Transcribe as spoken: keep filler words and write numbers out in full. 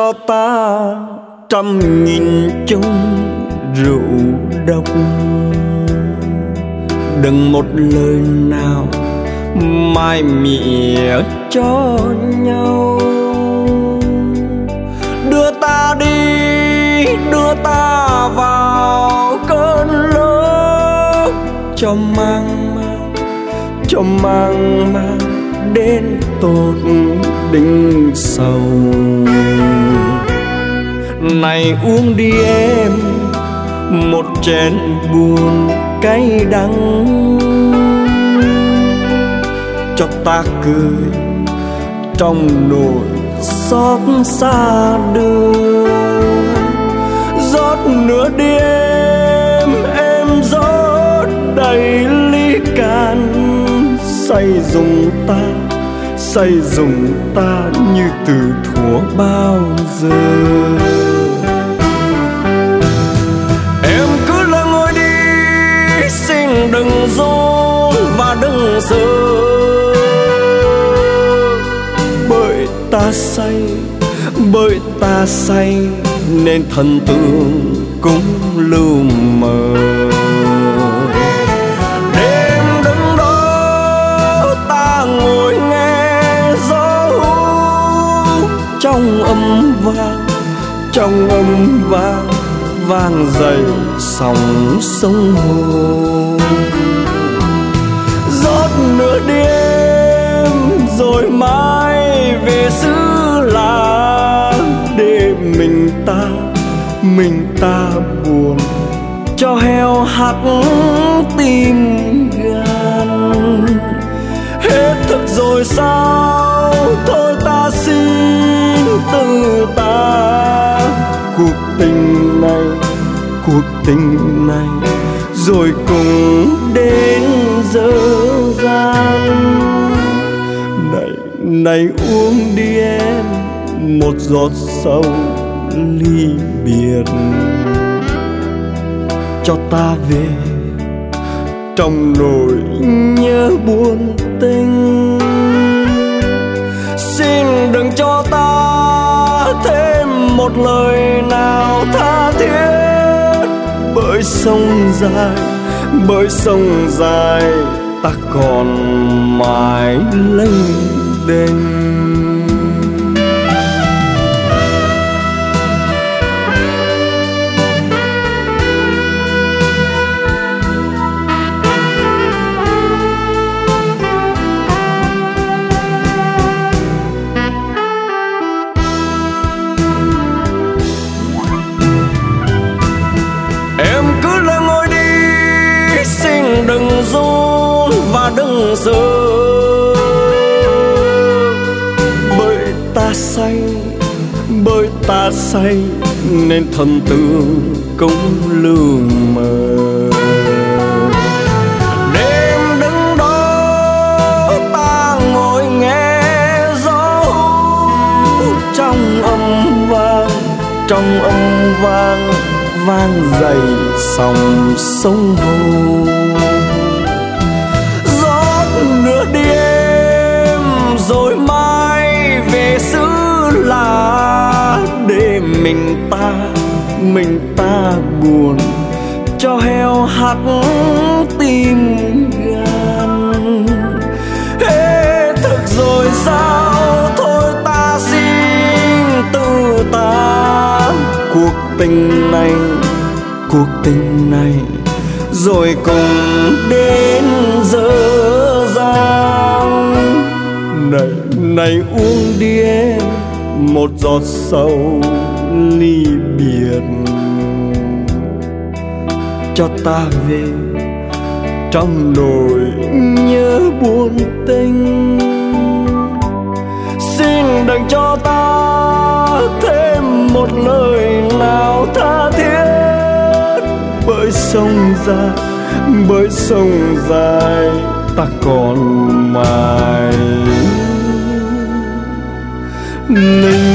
cho ta trăm nghìn chung rượu độc. Đừng một lời nào mai mỉa cho nhau. Đưa ta đi, đưa ta vào cơn lốc, cho mang mang, cho mang mang đến tột đỉnh sầu. Này uống đi em một chén buồn cay đắng, cho ta cười trong nỗi xót xa đưa. Rót nửa đêm em rót đầy ly can, say dùng ta, say dùng ta như từ thuở bao giờ. Em cứ lặng ngồi đi, xin đừng run và đừng sợ, bởi ta say, bởi ta say nên thần tượng cũng lưu mờ. Đêm đứng đó ta ngồi nghe gió hú, trong âm vang, trong âm vang vang dậy sóng sông hồ. Rót nửa đêm rồi mai về xứ lạ, để mình ta, mình ta buồn cho heo hắt tim gan. Hết thức rồi sao, thôi ta xin từ ta cuộc tình này, cuộc tình này rồi cùng đến dở dang. Này, này uống đi em một giọt sầu ly biệt, cho ta về trong nỗi nhớ buồn tình. Xin đừng cho ta thêm một lời nào tha thiết, bởi sông dài, bởi sông dài ta còn mãi lênh đênh. Đừng run và đừng sợ, bởi ta say, bởi ta say nên thần tượng cũng lưu mờ. Đêm đứng đó ta ngồi nghe gió hú, trong âm vang, trong âm vang vang dậy sóng sông hồ. Nửa đêm rồi mai về xứ lạ, để mình ta, mình ta buồn cho heo hắt tim gan. Hết thức rồi sao, thôi ta xin từ ta cuộc tình này, cuộc tình này rồi cùng đến dở dang. Này, này uống đi em một giọt sầu ly biệt, cho ta về trong nỗi nhớ buồn tình. Xin đừng cho ta thêm một lời nào tha thiết, bởi sông dài, bởi sông dài ta còn mãi lênh